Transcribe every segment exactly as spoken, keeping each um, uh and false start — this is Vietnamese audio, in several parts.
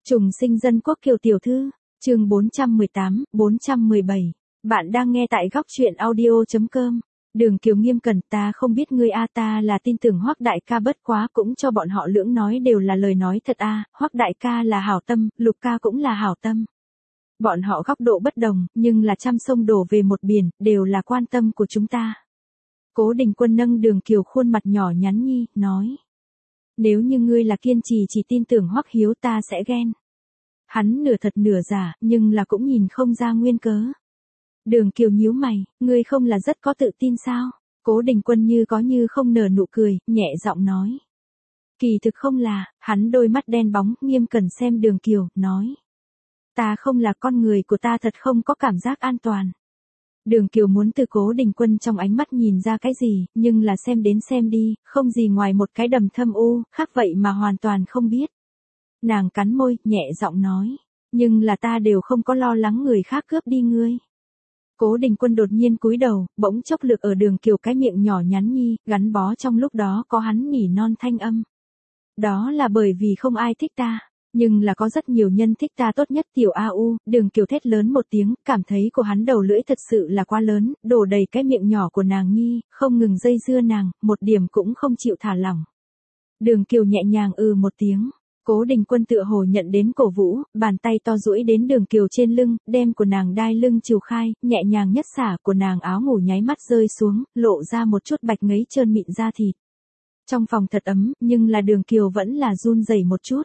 Trùng sinh dân quốc Kiều tiểu thư, chương bốn trăm mười tám, bốn trăm mười bảy. Bạn đang nghe tại góc truyện audio chấm com. Đường Kiều nghiêm cẩn, ta không biết ngươi a, ta là tin tưởng Hoắc đại ca, bất quá cũng cho bọn họ lưỡng nói đều là lời nói thật a, Hoắc đại ca là hảo tâm, Lục ca cũng là hảo tâm. Bọn họ góc độ bất đồng, nhưng là trăm sông đổ về một biển, đều là quan tâm của chúng ta. Cố Đình Quân nâng Đường Kiều khuôn mặt nhỏ nhắn nhi, nói. Nếu như ngươi là kiên trì chỉ tin tưởng Hoắc Hiếu, ta sẽ ghen. Hắn nửa thật nửa giả, nhưng là cũng nhìn không ra nguyên cớ. Đường Kiều nhíu mày, ngươi không là rất có tự tin sao? Cố Đình Quân như có như không nở nụ cười, nhẹ giọng nói. Kỳ thực không là, hắn đôi mắt đen bóng, nghiêm cẩn xem Đường Kiều, nói. Ta không là, con người của ta thật không có cảm giác an toàn. Đường Kiều muốn từ Cố Đình Quân trong ánh mắt nhìn ra cái gì, nhưng là xem đến xem đi, không gì ngoài một cái đầm thâm u, khác vậy mà hoàn toàn không biết. Nàng cắn môi, nhẹ giọng nói, nhưng là ta đều không có lo lắng người khác cướp đi ngươi. Cố Đình Quân đột nhiên cúi đầu, bỗng chốc lực ở Đường Kiều cái miệng nhỏ nhắn nhi, gắn bó trong lúc đó có hắn nỉ non thanh âm. Đó là bởi vì không ai thích ta. Nhưng là có rất nhiều nhân thích ta, tốt nhất tiểu A U. Đường Kiều thét lớn một tiếng, cảm thấy của hắn đầu lưỡi thật sự là quá lớn, đổ đầy cái miệng nhỏ của nàng nhi, không ngừng dây dưa nàng, một điểm cũng không chịu thả lỏng. Đường Kiều nhẹ nhàng ừ một tiếng, Cố Đình Quân tựa hồ nhận đến cổ vũ, bàn tay to duỗi đến Đường Kiều trên lưng, đem của nàng đai lưng chiều khai, nhẹ nhàng nhất xả của nàng áo ngủ nháy mắt rơi xuống, lộ ra một chút bạch ngấy trơn mịn da thịt. Trong phòng thật ấm, nhưng là Đường Kiều vẫn là run rẩy một chút.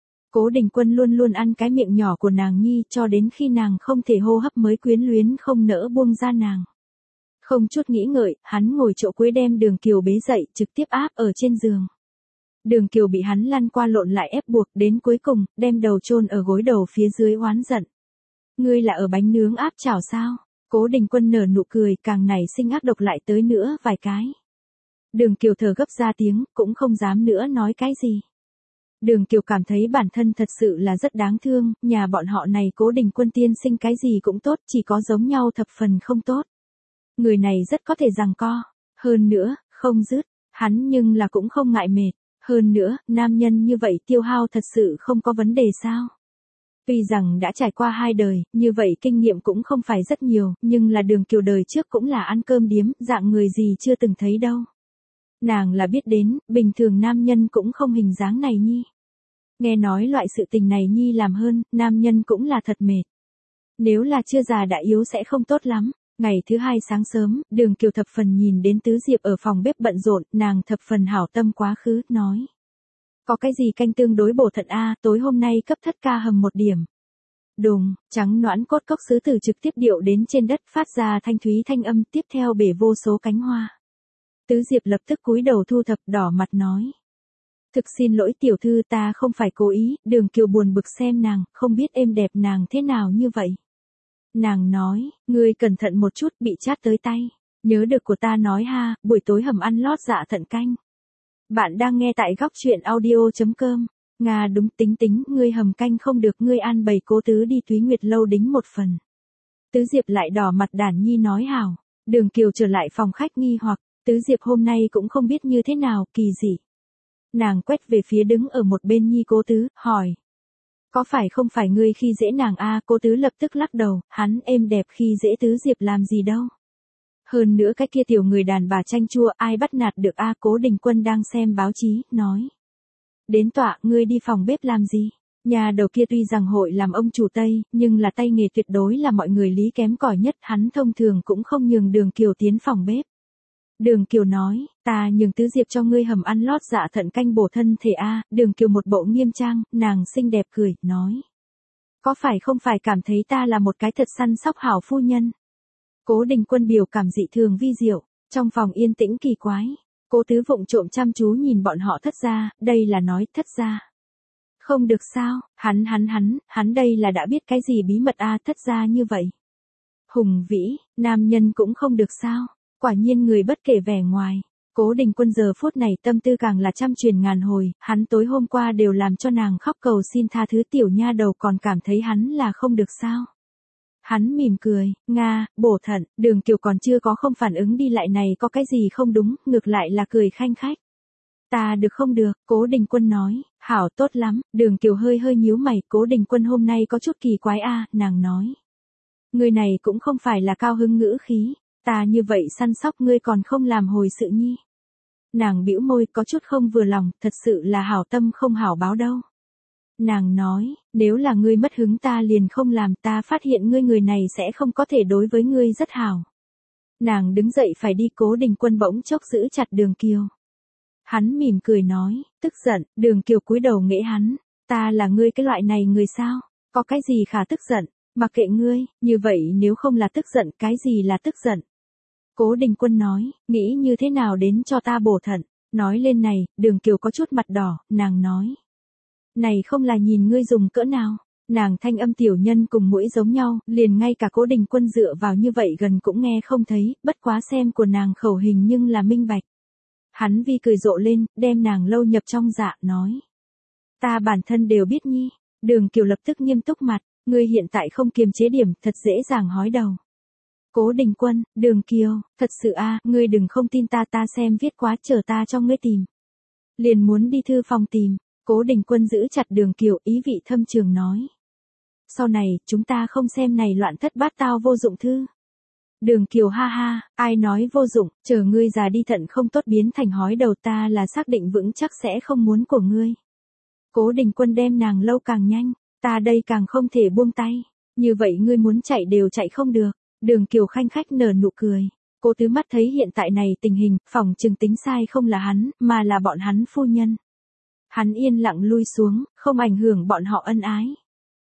Cố Đình Quân luôn luôn ăn cái miệng nhỏ của nàng nhi cho đến khi nàng không thể hô hấp mới quyến luyến không nỡ buông ra nàng. Không chút nghĩ ngợi, hắn ngồi chỗ cuối đem Đường Kiều bế dậy, trực tiếp áp ở trên giường. Đường Kiều bị hắn lăn qua lộn lại ép buộc, đến cuối cùng, đem đầu chôn ở gối đầu phía dưới oán giận. Ngươi là ở bánh nướng áp chảo sao? Cố Đình Quân nở nụ cười, càng nảy sinh ác độc lại tới nữa vài cái. Đường Kiều thở gấp ra tiếng, cũng không dám nữa nói cái gì. Đường Kiều cảm thấy bản thân thật sự là rất đáng thương, nhà bọn họ này Cố Đình Quân tiên sinh cái gì cũng tốt, chỉ có giống nhau thập phần không tốt. Người này rất có thể giằng co, hơn nữa, không dứt, hắn nhưng là cũng không ngại mệt, hơn nữa, nam nhân như vậy tiêu hao thật sự không có vấn đề sao. Tuy rằng đã trải qua hai đời, như vậy kinh nghiệm cũng không phải rất nhiều, nhưng là Đường Kiều đời trước cũng là ăn cơm điếm, dạng người gì chưa từng thấy đâu. Nàng là biết đến, bình thường nam nhân cũng không hình dáng này nhi. Nghe nói loại sự tình này nhi làm hơn, nam nhân cũng là thật mệt. Nếu là chưa già đã yếu sẽ không tốt lắm. Ngày thứ hai sáng sớm, Đường Kiều thập phần nhìn đến Tứ Diệp ở phòng bếp bận rộn, nàng thập phần hảo tâm quá khứ, nói. Có cái gì canh tương đối bổ thận a, tối hôm nay cấp thất ca hầm một điểm. Đùng, trắng noãn cốt cốc sứ từ trực tiếp điệu đến trên đất, phát ra thanh thúy thanh âm, tiếp theo bể vô số cánh hoa. Tứ Diệp lập tức cúi đầu thu thập, đỏ mặt nói. Thực xin lỗi tiểu thư, ta không phải cố ý. Đường Kiều buồn bực xem nàng, không biết êm đẹp nàng thế nào như vậy. Nàng nói, ngươi cẩn thận một chút, bị chát tới tay. Nhớ được của ta nói ha, buổi tối hầm ăn lót dạ thận canh. Bạn đang nghe tại góc truyện audio chấm com. Nga đúng, tính tính, ngươi hầm canh không được, ngươi ăn bầy Cố tứ đi Túy Nguyệt lâu đính một phần. Tứ Diệp lại đỏ mặt đản nhi nói hảo. Đường Kiều trở lại phòng khách nghi hoặc, Tứ Diệp hôm nay cũng không biết như thế nào, kỳ dị. Nàng quét về phía đứng ở một bên nhi Cố tứ, hỏi. Có phải không phải ngươi khi dễ nàng a? Cố tứ lập tức lắc đầu, hắn êm đẹp khi dễ Tứ Diệp làm gì đâu. Hơn nữa cái kia tiểu người đàn bà chanh chua, ai bắt nạt được a? Cố Đình Quân đang xem báo chí, nói. Đến tọa, ngươi đi phòng bếp làm gì? Nhà đầu kia tuy rằng hội làm ông chủ Tây, nhưng là tay nghề tuyệt đối là mọi người lý kém cỏi nhất, hắn thông thường cũng không nhường Đường Kiều tiến phòng bếp. Đường Kiều nói, ta nhường Tứ Diệp cho ngươi hầm ăn lót dạ thận canh bổ thân thể a. Đường Kiều một bộ nghiêm trang, nàng xinh đẹp cười, nói. Có phải không phải cảm thấy ta là một cái thật săn sóc hảo phu nhân? Cố Đình Quân biểu cảm dị thường vi diệu, trong phòng yên tĩnh kỳ quái. Cố tứ vụng trộm chăm chú nhìn bọn họ thất gia, đây là nói thất gia. Không được sao, hắn hắn hắn, hắn đây là đã biết cái gì bí mật a, thất gia như vậy. Hùng vĩ, nam nhân cũng không được sao. Quả nhiên người bất kể vẻ ngoài. Cố Đình Quân giờ phút này tâm tư càng là trăm truyền ngàn hồi, hắn tối hôm qua đều làm cho nàng khóc cầu xin tha thứ, tiểu nha đầu còn cảm thấy hắn là không được sao. Hắn mỉm cười, Nga, bổ thận. Đường Kiều còn chưa có không phản ứng đi lại này có cái gì không đúng, ngược lại là cười khanh khách. Ta được không được, Cố Đình Quân nói, hảo tốt lắm, Đường Kiều hơi hơi nhíu mày, Cố Đình Quân hôm nay có chút kỳ quái a, nàng nói. Người này cũng không phải là cao hứng ngữ khí, ta như vậy săn sóc ngươi còn không làm hồi sự nhi. Nàng bĩu môi có chút không vừa lòng, thật sự là hảo tâm không hảo báo đâu. Nàng nói, nếu là ngươi mất hứng ta liền không làm, ta phát hiện ngươi người này sẽ không có thể đối với ngươi rất hảo. Nàng đứng dậy phải đi, Cố Đình Quân bỗng chốc giữ chặt Đường Kiều. Hắn mỉm cười nói, tức giận, Đường Kiều cúi đầu nghễ hắn, ta là ngươi cái loại này người sao, có cái gì khả tức giận, mặc kệ ngươi, như vậy nếu không là tức giận, cái gì là tức giận. Cố Đình Quân nói, nghĩ như thế nào đến cho ta bổ thận, nói lên này, Đường Kiều có chút mặt đỏ, nàng nói. Này không là nhìn ngươi dùng cỡ nào, nàng thanh âm tiểu nhân cùng mũi giống nhau, liền ngay cả Cố Đình Quân dựa vào như vậy gần cũng nghe không thấy, bất quá xem của nàng khẩu hình nhưng là minh bạch. Hắn vi cười rộ lên, đem nàng lâu nhập trong dạ, nói. Ta bản thân đều biết nhi, Đường Kiều lập tức nghiêm túc mặt, ngươi hiện tại không kiềm chế điểm, thật dễ dàng hói đầu. Cố Đình Quân, Đường Kiều, thật sự a, ngươi đừng không tin ta, ta xem viết quá, chờ ta cho ngươi tìm. Liền muốn đi thư phòng tìm, Cố Đình Quân giữ chặt Đường Kiều, ý vị thâm trường nói. Sau này, chúng ta không xem này loạn thất bát tao vô dụng thư. Đường Kiều ha ha, ai nói vô dụng, chờ ngươi già đi thận không tốt biến thành hói đầu, ta là xác định vững chắc sẽ không muốn của ngươi. Cố Đình Quân đem nàng lâu càng nhanh, ta đây càng không thể buông tay, như vậy ngươi muốn chạy đều chạy không được. Đường Kiều khanh khách nở nụ cười. Cố Tứ mắt thấy hiện tại này tình hình, phỏng chừng tính sai không là hắn, mà là bọn hắn phu nhân. Hắn yên lặng lui xuống, không ảnh hưởng bọn họ ân ái.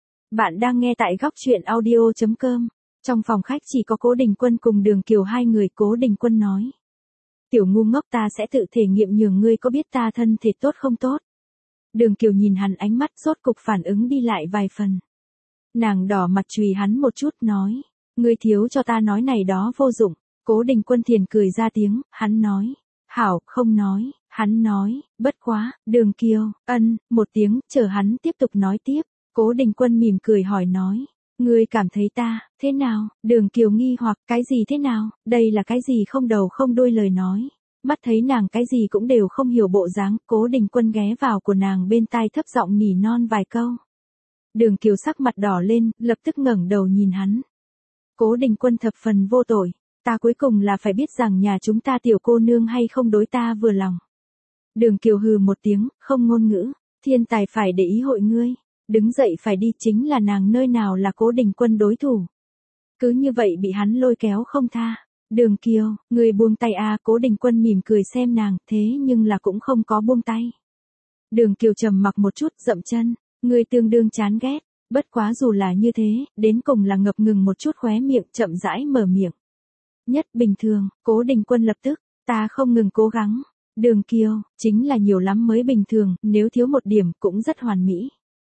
Bạn đang nghe tại góc truyện audio chấm com. Trong phòng khách chỉ có Cố Đình Quân cùng Đường Kiều hai người. Cố Đình Quân nói. Tiểu ngu ngốc, ta sẽ tự thể nghiệm nhường ngươi có biết ta thân thể tốt không tốt. Đường Kiều nhìn hắn ánh mắt rốt cục phản ứng đi lại vài phần. Nàng đỏ mặt chùy hắn một chút nói. Ngươi thiếu cho ta nói này đó vô dụng. Cố Đình Quân thiền cười ra tiếng, hắn nói. Hảo, không nói, hắn nói, bất quá, Đường Kiều, ân, một tiếng, chờ hắn tiếp tục nói tiếp. Cố Đình Quân mỉm cười hỏi nói. Ngươi cảm thấy ta, thế nào? Đường Kiều nghi hoặc, cái gì thế nào? Đây là cái gì không đầu không đuôi lời nói. Mắt thấy nàng cái gì cũng đều không hiểu bộ dáng, Cố Đình Quân ghé vào của nàng bên tai thấp giọng nỉ non vài câu. Đường Kiều sắc mặt đỏ lên, lập tức ngẩng đầu nhìn hắn. Cố Đình Quân thập phần vô tội, ta cuối cùng là phải biết rằng nhà chúng ta tiểu cô nương hay không đối ta vừa lòng. Đường Kiều hừ một tiếng, không ngôn ngữ, thiên tài phải để ý hội ngươi, đứng dậy phải đi, chính là nàng nơi nào là Cố Đình Quân đối thủ. Cứ như vậy bị hắn lôi kéo không tha. Đường Kiều, ngươi buông tay à, Cố Đình Quân mỉm cười xem nàng, thế nhưng là cũng không có buông tay. Đường Kiều trầm mặc một chút, dậm chân, ngươi tương đương chán ghét. Bất quá dù là như thế, đến cùng là ngập ngừng một chút khóe miệng, chậm rãi mở miệng. Nhất bình thường, Cố Đình Quân lập tức, ta không ngừng cố gắng. Đường Kiều, chính là nhiều lắm mới bình thường, nếu thiếu một điểm cũng rất hoàn mỹ.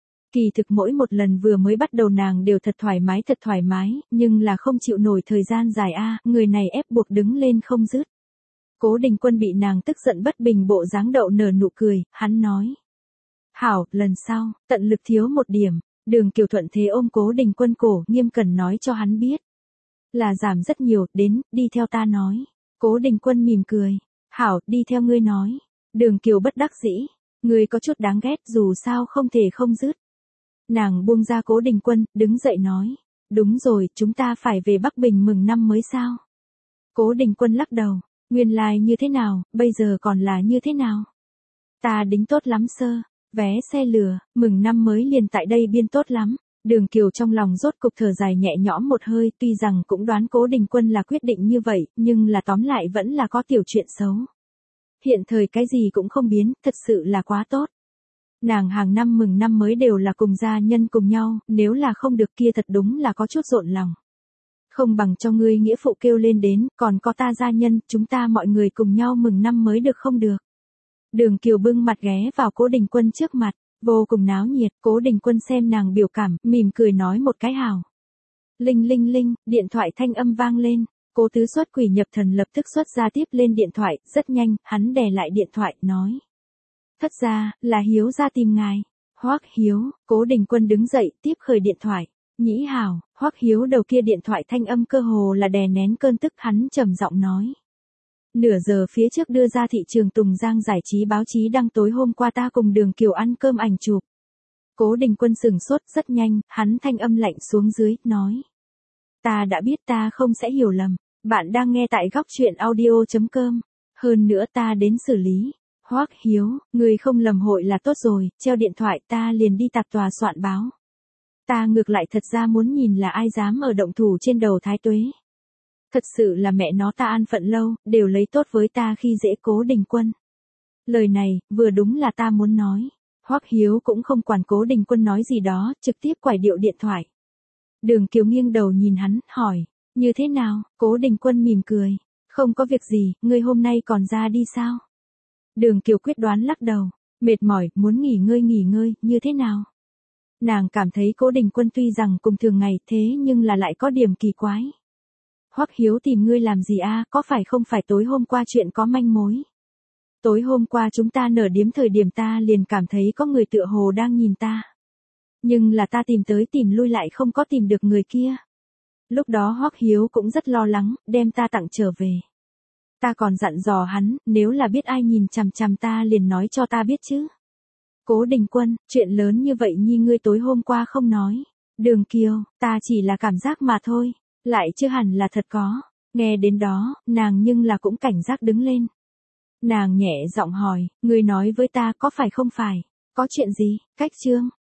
Kỳ thực mỗi một lần vừa mới bắt đầu nàng đều thật thoải mái thật thoải mái, nhưng là không chịu nổi thời gian dài a, người này ép buộc đứng lên không dứt. Cố Đình Quân bị nàng tức giận bất bình bộ dáng đậu nở nụ cười, hắn nói. Hảo, lần sau, tận lực thiếu một điểm. Đường Kiều thuận thế ôm Cố Đình Quân cổ, nghiêm cẩn nói cho hắn biết. Là giảm rất nhiều, đến, đi theo ta nói. Cố Đình Quân mỉm cười. Hảo, đi theo ngươi nói. Đường Kiều bất đắc dĩ. Ngươi có chút đáng ghét, dù sao không thể không dứt. Nàng buông ra Cố Đình Quân, đứng dậy nói. Đúng rồi, chúng ta phải về Bắc Bình mừng năm mới sao? Cố Đình Quân lắc đầu. Nguyên lai like như thế nào, bây giờ còn là như thế nào? Ta đính tốt lắm sơ. Vé xe lửa, mừng năm mới liền tại đây biên tốt lắm. Đường Kiều trong lòng rốt cục thở dài nhẹ nhõm một hơi, tuy rằng cũng đoán Cố Đình Quân là quyết định như vậy, nhưng là tóm lại vẫn là có tiểu chuyện xấu. Hiện thời cái gì cũng không biến, thật sự là quá tốt. Nàng hàng năm mừng năm mới đều là cùng gia nhân cùng nhau, nếu là không được kia thật đúng là có chút rộn lòng. Không bằng cho ngươi nghĩa phụ kêu lên đến, còn có ta gia nhân, chúng ta mọi người cùng nhau mừng năm mới được không được? Đường Kiều bưng mặt ghé vào Cố Đình Quân trước mặt, vô cùng náo nhiệt. Cố Đình Quân xem nàng biểu cảm, mỉm cười nói một cái hào. Linh linh linh, điện thoại thanh âm vang lên. Cố Tứ xuất quỷ nhập thần lập tức xuất ra tiếp lên điện thoại, rất nhanh, hắn đè lại điện thoại, nói. Thất ra, là Hiếu ra tìm ngài. Hoắc Hiếu, Cố Đình Quân đứng dậy, tiếp khởi điện thoại. Nhĩ hào, Hoắc Hiếu đầu kia điện thoại thanh âm cơ hồ là đè nén cơn tức, hắn trầm giọng nói. Nửa giờ phía trước đưa ra thị trường Tùng Giang giải trí báo chí đăng tối hôm qua ta cùng Đường Kiều ăn cơm ảnh chụp. Cố Đình Quân sừng sốt rất nhanh, hắn thanh âm lạnh xuống dưới, nói. Ta đã biết ta không sẽ hiểu lầm, bạn đang nghe tại góc truyện audio.com. Hơn nữa ta đến xử lý. Hoắc Hiếu, người không lầm hội là tốt rồi, treo điện thoại ta liền đi tạp tòa soạn báo. Ta ngược lại thật ra muốn nhìn là ai dám ở động thủ trên đầu Thái Tuế. Thật sự là mẹ nó ta an phận lâu, đều lấy tốt với ta khi dễ Cố Đình Quân. Lời này, vừa đúng là ta muốn nói. Hoắc Hiếu cũng không quản Cố Đình Quân nói gì đó, trực tiếp quải điệu điện thoại. Đường Kiều nghiêng đầu nhìn hắn, hỏi, như thế nào? Cố Đình Quân mỉm cười, không có việc gì, ngươi hôm nay còn ra đi sao? Đường Kiều quyết đoán lắc đầu, mệt mỏi, muốn nghỉ ngơi nghỉ ngơi, như thế nào? Nàng cảm thấy Cố Đình Quân tuy rằng cùng thường ngày thế nhưng là lại có điểm kỳ quái. Hoắc Hiếu tìm ngươi làm gì a? Có phải không phải tối hôm qua chuyện có manh mối? Tối hôm qua chúng ta nở điếm thời điểm ta liền cảm thấy có người tựa hồ đang nhìn ta. Nhưng là ta tìm tới tìm lui lại không có tìm được người kia. Lúc đó Hoắc Hiếu cũng rất lo lắng, đem ta tặng trở về. Ta còn dặn dò hắn, nếu là biết ai nhìn chằm chằm ta liền nói cho ta biết chứ. Cố Đình Quân, chuyện lớn như vậy nhi ngươi tối hôm qua không nói. Đường Kiều, ta chỉ là cảm giác mà thôi, lại chưa hẳn là thật có. Nghe đến đó, nàng nhưng là cũng cảnh giác đứng lên. Nàng nhẹ giọng hỏi, ngươi nói với ta có phải không phải, có chuyện gì, cách trương,